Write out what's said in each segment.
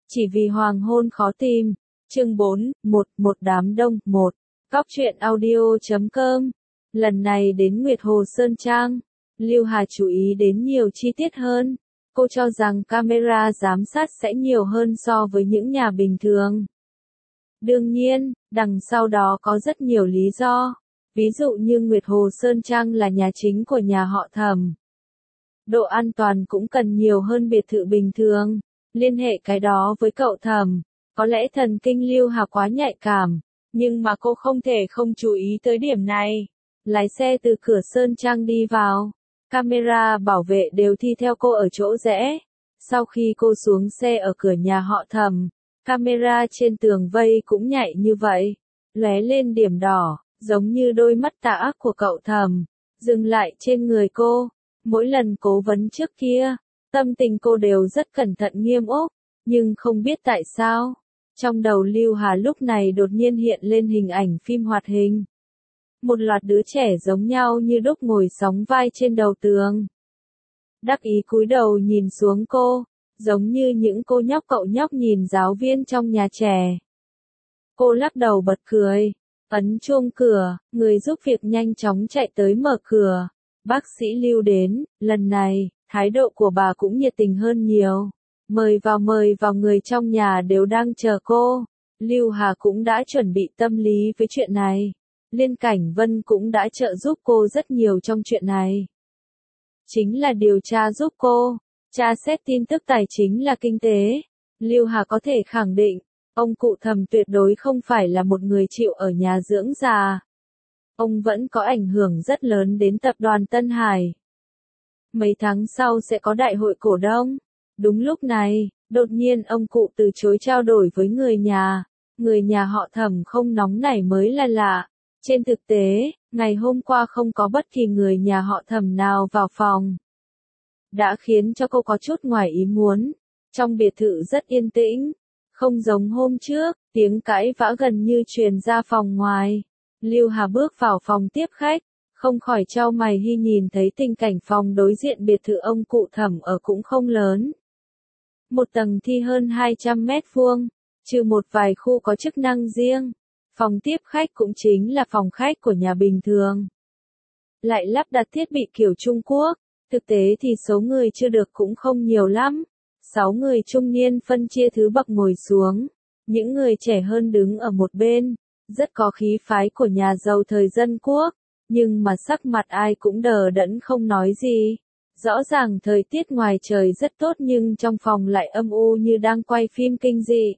Chỉ vì hoàng hôn khó tìm. Chương 4, một đám đông, Cóc truyện audio.com. Lần này đến Nguyệt Hồ Sơn Trang, Lưu Hà chú ý đến nhiều chi tiết hơn. Cô cho rằng camera giám sát sẽ nhiều hơn so với những nhà bình thường. Đương nhiên, đằng sau đó có rất nhiều lý do. Ví dụ như Nguyệt Hồ Sơn Trang là nhà chính của nhà họ Thẩm. Độ an toàn cũng cần nhiều hơn biệt thự bình thường. Liên hệ cái đó với cậu Thẩm, có lẽ thần kinh Lưu Hà quá nhạy cảm, nhưng mà cô không thể không chú ý tới điểm này. Lái xe từ cửa Sơn Trang đi vào, camera bảo vệ đều thi theo cô ở chỗ rẽ. Sau khi cô xuống xe ở cửa nhà họ Thẩm, camera trên tường vây cũng nhạy như vậy, lóe lên điểm đỏ, giống như đôi mắt tà ác của cậu Thẩm, dừng lại trên người cô. Mỗi lần cố vấn trước kia, tâm tình cô đều rất cẩn thận nghiêm ốc, nhưng không biết tại sao, trong đầu Lưu Hà lúc này đột nhiên hiện lên hình ảnh phim hoạt hình. Một loạt đứa trẻ giống nhau như đúc ngồi sóng vai trên đầu tường. Đắc ý cúi đầu nhìn xuống cô, giống như những cô nhóc cậu nhóc nhìn giáo viên trong nhà trẻ. Cô lắc đầu bật cười, ấn chuông cửa, người giúp việc nhanh chóng chạy tới mở cửa. Bác sĩ Lưu đến, lần này, thái độ của bà cũng nhiệt tình hơn nhiều. Mời vào, người trong nhà đều đang chờ cô. Lưu Hà cũng đã chuẩn bị tâm lý với chuyện này. Liên Cảnh Vân cũng đã trợ giúp cô rất nhiều trong chuyện này. Chính là điều tra giúp cô, tra xét tin tức tài chính là kinh tế. Lưu Hà có thể khẳng định, ông cụ Thẩm tuyệt đối không phải là một người chịu ở nhà dưỡng già. Ông vẫn có ảnh hưởng rất lớn đến tập đoàn Tân Hải. Mấy tháng sau sẽ có đại hội cổ đông. Đúng lúc này, đột nhiên ông cụ từ chối trao đổi với người nhà. Người nhà họ Thẩm không nóng nảy mới là lạ. Trên thực tế, ngày hôm qua không có bất kỳ người nhà họ Thẩm nào vào phòng. Đã khiến cho cô có chút ngoài ý muốn. Trong biệt thự rất yên tĩnh. Không giống hôm trước, tiếng cãi vã gần như truyền ra phòng ngoài. Lưu Hà bước vào phòng tiếp khách, không khỏi chau mày khi nhìn thấy tình cảnh phòng đối diện biệt thự ông cụ Thẩm ở cũng không lớn. Một tầng thi hơn 200 mét vuông, trừ một vài khu có chức năng riêng. Phòng tiếp khách cũng chính là phòng khách của nhà bình thường. Lại lắp đặt thiết bị kiểu Trung Quốc, thực tế thì số người chưa được cũng không nhiều lắm. 6 người trung niên phân chia thứ bậc ngồi xuống, những người trẻ hơn đứng ở một bên. Rất có khí phái của nhà giàu thời dân quốc, nhưng mà sắc mặt ai cũng đờ đẫn không nói gì. Rõ ràng thời tiết ngoài trời rất tốt nhưng trong phòng lại âm u như đang quay phim kinh dị.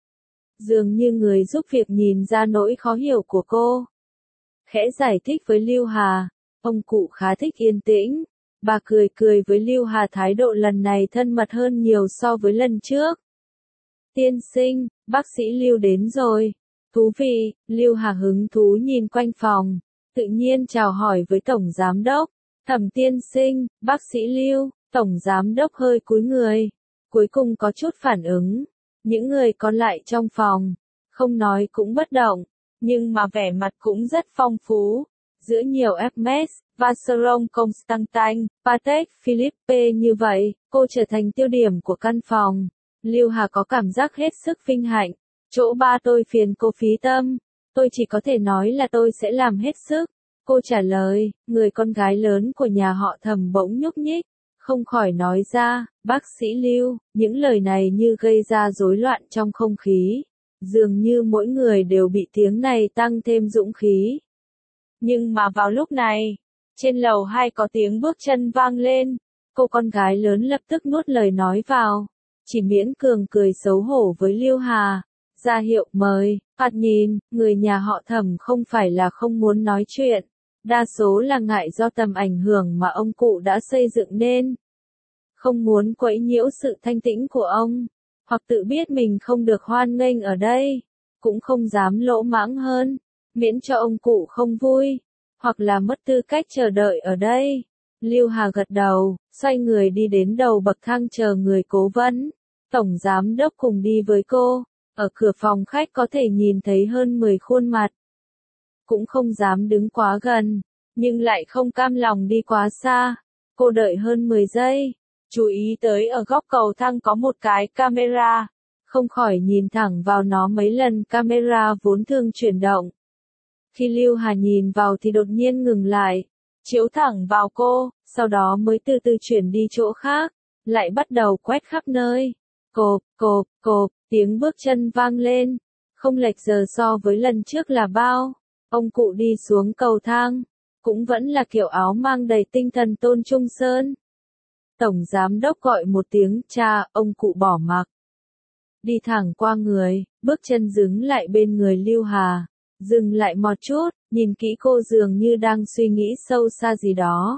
Dường như người giúp việc nhìn ra nỗi khó hiểu của cô. Khẽ giải thích với Lưu Hà, ông cụ khá thích yên tĩnh. Bà cười với Lưu Hà, thái độ lần này thân mật hơn nhiều so với lần trước. Tiên sinh, bác sĩ Lưu đến rồi. Thú vị, Lưu Hà hứng thú nhìn quanh phòng, tự nhiên chào hỏi với Tổng Giám Đốc. Thẩm tiên sinh, bác sĩ Lưu, Tổng Giám Đốc hơi cúi người. Cuối cùng có chút phản ứng. Những người còn lại trong phòng, không nói cũng bất động, nhưng mà vẻ mặt cũng rất phong phú. Giữa nhiều Hermes, Vacheron Constantin, Patek Philippe như vậy, cô trở thành tiêu điểm của căn phòng. Lưu Hà có cảm giác hết sức vinh hạnh. Chỗ ba tôi phiền cô phí tâm, tôi chỉ có thể nói là tôi sẽ làm hết sức. Cô trả lời, người con gái lớn của nhà họ Thẩm bỗng nhúc nhích, không khỏi nói ra, bác sĩ Lưu, những lời này như gây ra rối loạn trong không khí. Dường như mỗi người đều bị tiếng này tăng thêm dũng khí. Nhưng mà vào lúc này, trên lầu 2 có tiếng bước chân vang lên, cô con gái lớn lập tức nuốt lời nói vào, chỉ miễn cường cười xấu hổ với Lưu Hà. Ra hiệu mời, thoạt nhìn, người nhà họ Thẩm không phải là không muốn nói chuyện, đa số là ngại do tầm ảnh hưởng mà ông cụ đã xây dựng nên. Không muốn quấy nhiễu sự thanh tĩnh của ông, hoặc tự biết mình không được hoan nghênh ở đây, cũng không dám lỗ mãng hơn, miễn cho ông cụ không vui, hoặc là mất tư cách chờ đợi ở đây. Lưu Hà gật đầu, xoay người đi đến đầu bậc thang chờ người cố vấn. Tổng Giám Đốc cùng đi với cô. Ở cửa phòng khách có thể nhìn thấy hơn 10 khuôn mặt. Cũng không dám đứng quá gần, nhưng lại không cam lòng đi quá xa. Cô đợi hơn 10 giây, chú ý tới ở góc cầu thang có một cái camera. không khỏi nhìn thẳng vào nó mấy lần. Camera vốn thường chuyển động. Khi Lưu Hà nhìn vào thì đột nhiên ngừng lại, chiếu thẳng vào cô, sau đó mới từ từ chuyển đi chỗ khác, lại bắt đầu quét khắp nơi. Cộp, cộp, cộp, tiếng bước chân vang lên, không lệch giờ so với lần trước là bao. Ông cụ đi xuống cầu thang, cũng vẫn là kiểu áo mang đầy tinh thần Tôn Trung Sơn. Tổng giám đốc gọi một tiếng cha, ông cụ bỏ mặc. Đi thẳng qua người, bước chân dừng lại bên người Lưu Hà. Dừng lại một chút, nhìn kỹ cô dường như đang suy nghĩ sâu xa gì đó.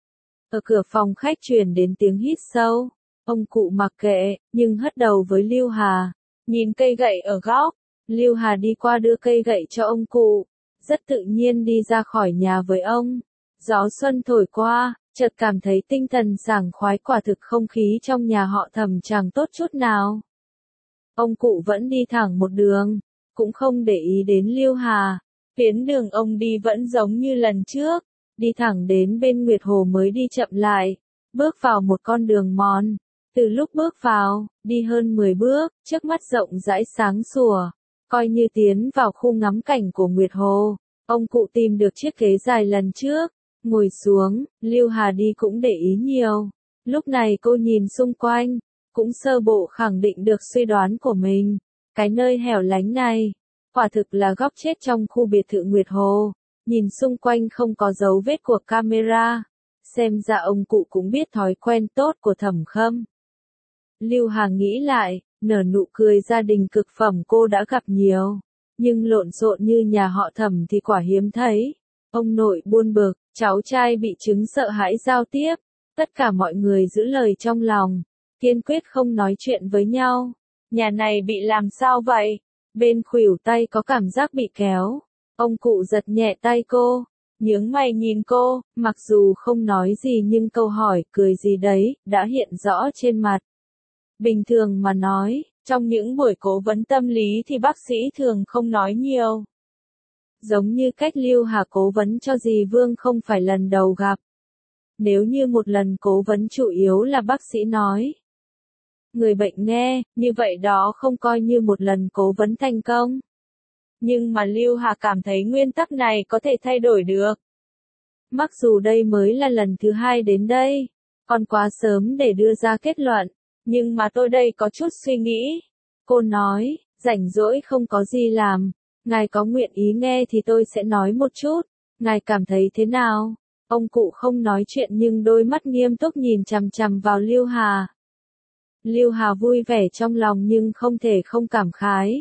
Ở cửa phòng khách truyền đến tiếng hít sâu. Ông cụ mặc kệ, nhưng hất đầu với Lưu Hà. Nhìn cây gậy ở góc, Lưu Hà đi qua đưa cây gậy cho ông cụ. Rất tự nhiên đi ra khỏi nhà với ông. Gió xuân thổi qua, chợt cảm thấy tinh thần sảng khoái, quả thực không khí trong nhà họ Thẩm chẳng tốt chút nào. Ông cụ vẫn đi thẳng một đường, cũng không để ý đến Lưu Hà. Tuyến đường ông đi vẫn giống như lần trước, đi thẳng đến bên Nguyệt Hồ mới đi chậm lại, bước vào một con đường mòn. Từ lúc bước vào, đi hơn 10 bước, trước mắt rộng rãi sáng sủa, coi như tiến vào khu ngắm cảnh của Nguyệt Hồ. Ông cụ tìm được chiếc ghế dài lần trước, ngồi xuống. Lưu Hà đi cũng để ý nhiều. Lúc này cô nhìn xung quanh, cũng sơ bộ khẳng định được suy đoán của mình. Cái nơi hẻo lánh này, quả thực là góc chết trong khu biệt thự Nguyệt Hồ. Nhìn xung quanh không có dấu vết của camera, xem ra ông cụ cũng biết thói quen tốt của Thẩm Khâm. Lưu Hà nghĩ lại, nở nụ cười, gia đình cực phẩm cô đã gặp nhiều, nhưng lộn xộn như nhà họ Thẩm thì quả hiếm thấy. Ông nội buồn bực, cháu trai bị chứng sợ hãi giao tiếp, tất cả mọi người giữ lời trong lòng, kiên quyết không nói chuyện với nhau. Nhà này bị làm sao vậy? Bên khuỷu tay có cảm giác bị kéo. Ông cụ giật nhẹ tay cô, nhướng mày nhìn cô, mặc dù không nói gì nhưng câu hỏi cười gì đấy đã hiện rõ trên mặt. Bình thường mà nói, trong những buổi cố vấn tâm lý thì bác sĩ thường không nói nhiều. Giống như cách Lưu Hà cố vấn cho dì Vương không phải lần đầu gặp. Nếu như một lần cố vấn chủ yếu là bác sĩ nói, người bệnh nghe, như vậy đó không coi như một lần cố vấn thành công. Nhưng mà Lưu Hà cảm thấy nguyên tắc này có thể thay đổi được. Mặc dù đây mới là lần thứ 2 đến đây, còn quá sớm để đưa ra kết luận, nhưng mà tôi đây có chút suy nghĩ. Cô nói, rảnh rỗi không có gì làm, ngài có nguyện ý nghe thì tôi sẽ nói một chút, ngài cảm thấy thế nào? Ông cụ không nói chuyện nhưng đôi mắt nghiêm túc nhìn chằm chằm vào Lưu Hà. Lưu Hà vui vẻ trong lòng nhưng không thể không cảm khái.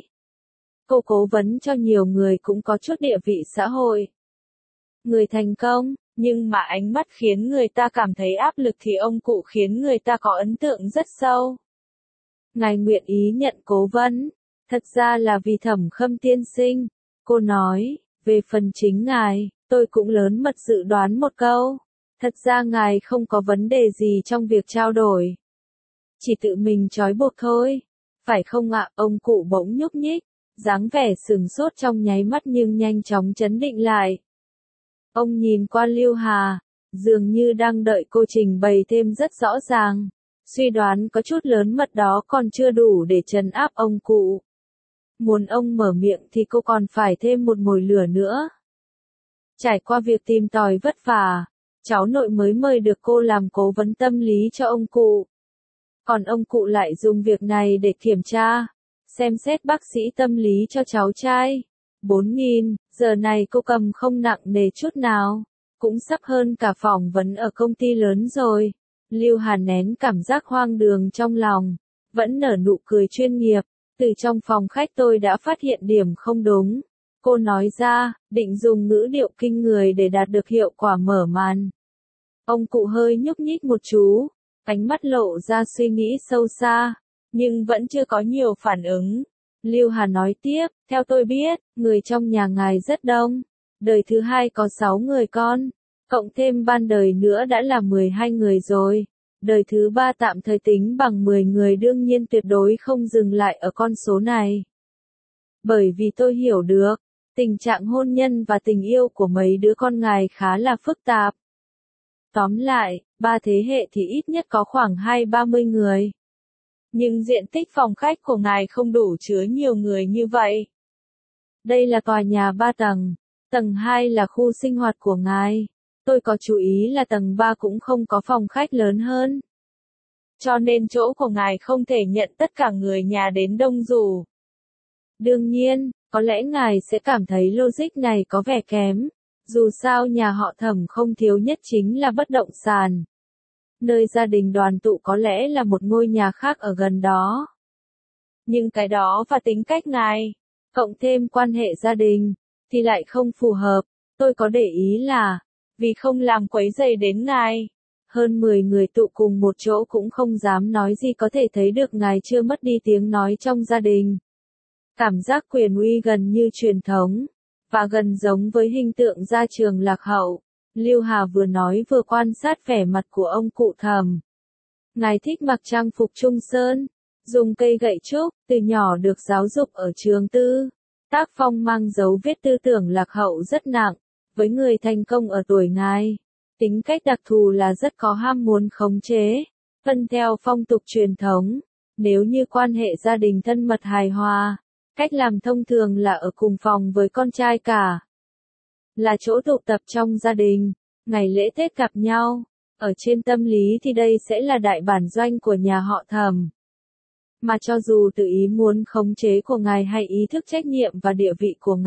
Cô cố vấn cho nhiều người cũng có chút địa vị xã hội. Người thành công, nhưng mà ánh mắt khiến người ta cảm thấy áp lực thì ông cụ khiến người ta có ấn tượng rất sâu. Ngài nguyện ý nhận cố vấn, thật ra là vì Thẩm Khâm tiên sinh. Cô nói, về phần chính ngài, tôi cũng lớn mật dự đoán một câu. Thật ra ngài không có vấn đề gì trong việc trao đổi. Chỉ tự mình trói buộc thôi. Phải không ạ? Ông cụ bỗng nhúc nhích, dáng vẻ sừng sốt trong nháy mắt nhưng nhanh chóng trấn định lại. Ông nhìn qua Lưu Hà, dường như đang đợi cô trình bày thêm rất rõ ràng. Suy đoán có chút lớn mật đó còn chưa đủ để trấn áp ông cụ. Muốn ông mở miệng thì cô còn phải thêm một mồi lửa nữa. Trải qua việc tìm tòi vất vả, cháu nội mới mời được cô làm cố vấn tâm lý cho ông cụ. Còn ông cụ lại dùng việc này để kiểm tra, xem xét bác sĩ tâm lý cho cháu trai. 4.000, giờ này cô cầm không nặng nề chút nào, cũng sắp hơn cả phỏng vấn ở công ty lớn rồi. Lưu Hà nén cảm giác hoang đường trong lòng, vẫn nở nụ cười chuyên nghiệp. Từ trong phòng khách tôi đã phát hiện điểm không đúng. Cô nói ra, định dùng ngữ điệu kinh người để đạt được hiệu quả mở màn. Ông cụ hơi nhúc nhích một chú, ánh mắt lộ ra suy nghĩ sâu xa, nhưng vẫn chưa có nhiều phản ứng. Lưu Hà nói tiếp, theo tôi biết, người trong nhà ngài rất đông. Đời thứ 2 có 6 người con, cộng thêm ban đời nữa đã là 12 người rồi. Đời thứ 3 tạm thời tính bằng 10 người, đương nhiên tuyệt đối không dừng lại ở con số này. Bởi vì tôi hiểu được, tình trạng hôn nhân và tình yêu của mấy đứa con ngài khá là phức tạp. Tóm lại, 3 thế hệ thì ít nhất có khoảng 20-30 người. nhưng diện tích phòng khách của ngài không đủ chứa nhiều người như vậy. Đây là tòa nhà 3 tầng, tầng 2 là khu sinh hoạt của ngài. Tôi có chú ý là tầng 3 cũng không có phòng khách lớn hơn. Cho nên chỗ của ngài không thể nhận tất cả người nhà đến đông đủ. Đương nhiên, có lẽ ngài sẽ cảm thấy logic này có vẻ kém. Dù sao nhà họ Thẩm không thiếu nhất chính là bất động sản. Nơi gia đình đoàn tụ có lẽ là một ngôi nhà khác ở gần đó. Nhưng cái đó và tính cách ngài, cộng thêm quan hệ gia đình, thì lại không phù hợp. Tôi có để ý là, vì không làm quấy rầy đến ngài, hơn 10 người tụ cùng một chỗ cũng không dám nói gì có thể thấy được ngài chưa mất đi tiếng nói trong gia đình. Cảm giác quyền uy gần như truyền thống, và gần giống với hình tượng gia trường lạc hậu. Lưu Hà vừa nói vừa quan sát vẻ mặt của ông cụ Thẩm. Ngài thích mặc trang phục Trung Sơn, dùng cây gậy trúc, từ nhỏ được giáo dục ở trường tư. Tác phong mang dấu vết tư tưởng lạc hậu rất nặng, với người thành công ở tuổi ngài. Tính cách đặc thù là rất có ham muốn khống chế, tuân theo phong tục truyền thống. Nếu như quan hệ gia đình thân mật hài hòa, cách làm thông thường là ở cùng phòng với con trai cả. Là chỗ tụ tập trong gia đình, ngày lễ Tết gặp nhau. Ở trên tâm lý thì đây sẽ là đại bản doanh của nhà họ Thẩm. Mà cho dù tự ý muốn khống chế của ngài hay ý thức trách nhiệm và địa vị của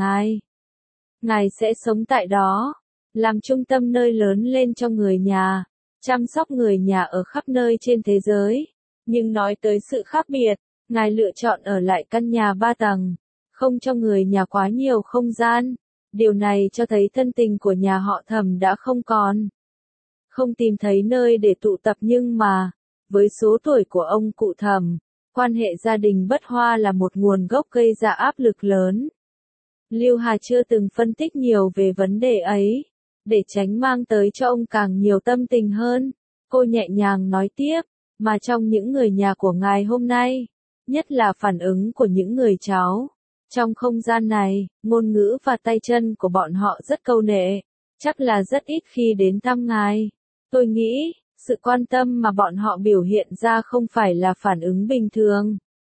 ngài sẽ sống tại đó, làm trung tâm nơi lớn lên cho người nhà, chăm sóc người nhà ở khắp nơi trên thế giới. Nhưng nói tới sự khác biệt, ngài lựa chọn ở lại căn nhà 3 tầng, không cho người nhà quá nhiều không gian. Điều này cho thấy thân tình của nhà họ Thẩm đã không còn. Không tìm thấy nơi để tụ tập nhưng mà, với số tuổi của ông cụ Thẩm, quan hệ gia đình bất hòa là một nguồn gốc gây ra áp lực lớn. Lưu Hà chưa từng phân tích nhiều về vấn đề ấy, để tránh mang tới cho ông càng nhiều tâm tình hơn. Cô nhẹ nhàng nói tiếp, mà trong những người nhà của ngài hôm nay, nhất là phản ứng của những người cháu. Trong không gian này, ngôn ngữ và tay chân của bọn họ rất câu nệ, chắc là rất ít khi đến thăm ngài. Tôi nghĩ, sự quan tâm mà bọn họ biểu hiện ra không phải là phản ứng bình thường,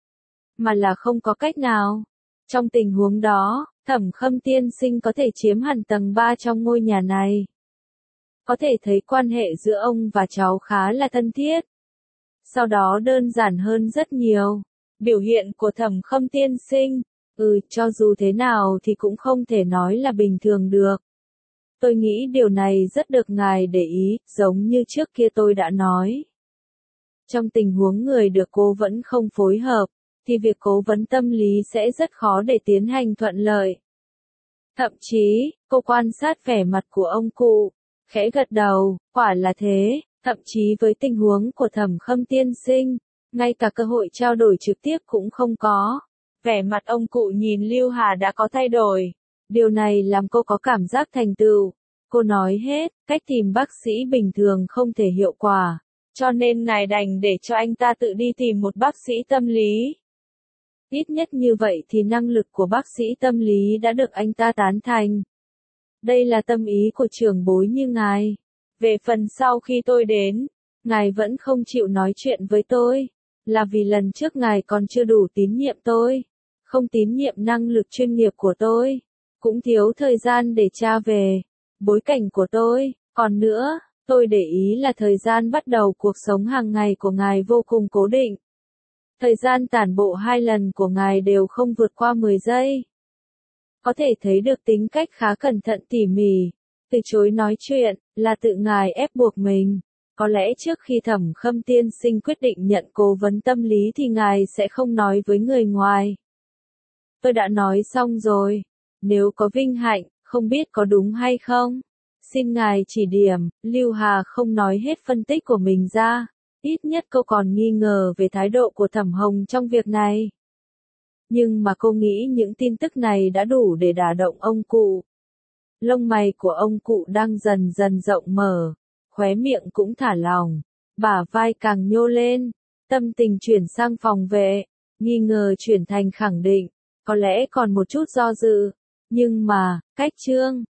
mà là không có cách nào. Trong tình huống đó, Thẩm Khâm tiên sinh có thể chiếm hẳn tầng 3 trong ngôi nhà này. Có thể thấy quan hệ giữa ông và cháu khá là thân thiết. Sau đó đơn giản hơn rất nhiều. Biểu hiện của Thẩm Khâm tiên sinh, cho dù thế nào thì cũng không thể nói là bình thường được. Tôi nghĩ điều này rất được ngài để ý, giống như trước kia tôi đã nói. Trong tình huống người được cố vấn không phối hợp, thì việc cố vấn tâm lý sẽ rất khó để tiến hành thuận lợi. Thậm chí, cô quan sát vẻ mặt của ông cụ, khẽ gật đầu, quả là thế, thậm chí với tình huống của Thẩm Khâm tiên sinh, ngay cả cơ hội trao đổi trực tiếp cũng không có. Vẻ mặt ông cụ nhìn Lưu Hà đã có thay đổi. Điều này làm cô có cảm giác thành tựu. Cô nói hết, cách tìm bác sĩ bình thường không thể hiệu quả, cho nên ngài đành để cho anh ta tự đi tìm một bác sĩ tâm lý. Ít nhất như vậy thì năng lực của bác sĩ tâm lý đã được anh ta tán thành. Đây là tâm ý của trưởng bối như ngài. Về phần sau khi tôi đến, ngài vẫn không chịu nói chuyện với tôi, là vì lần trước ngài còn chưa đủ tín nhiệm tôi, không tín nhiệm năng lực chuyên nghiệp của tôi, cũng thiếu thời gian để tra về bối cảnh của tôi. Còn nữa, tôi để ý là thời gian bắt đầu cuộc sống hàng ngày của ngài vô cùng cố định. Thời gian tản bộ 2 lần của ngài đều không vượt qua 10 giây. Có thể thấy được tính cách khá cẩn thận tỉ mỉ. Từ chối nói chuyện, là tự ngài ép buộc mình. Có lẽ trước khi Thẩm Khâm tiên sinh quyết định nhận cố vấn tâm lý thì ngài sẽ không nói với người ngoài. Tôi đã nói xong rồi. Nếu có vinh hạnh, không biết có đúng hay không? Xin ngài chỉ điểm. Lưu Hà không nói hết phân tích của mình ra. Ít nhất cô còn nghi ngờ về thái độ của Thẩm Hồng trong việc này. Nhưng mà cô nghĩ những tin tức này đã đủ để đả động ông cụ. Lông mày của ông cụ đang dần dần rộng mở, khóe miệng cũng thả lỏng, bả vai càng nhô lên, tâm tình chuyển sang phòng vệ, nghi ngờ chuyển thành khẳng định, có lẽ còn một chút do dự, nhưng mà, cách chương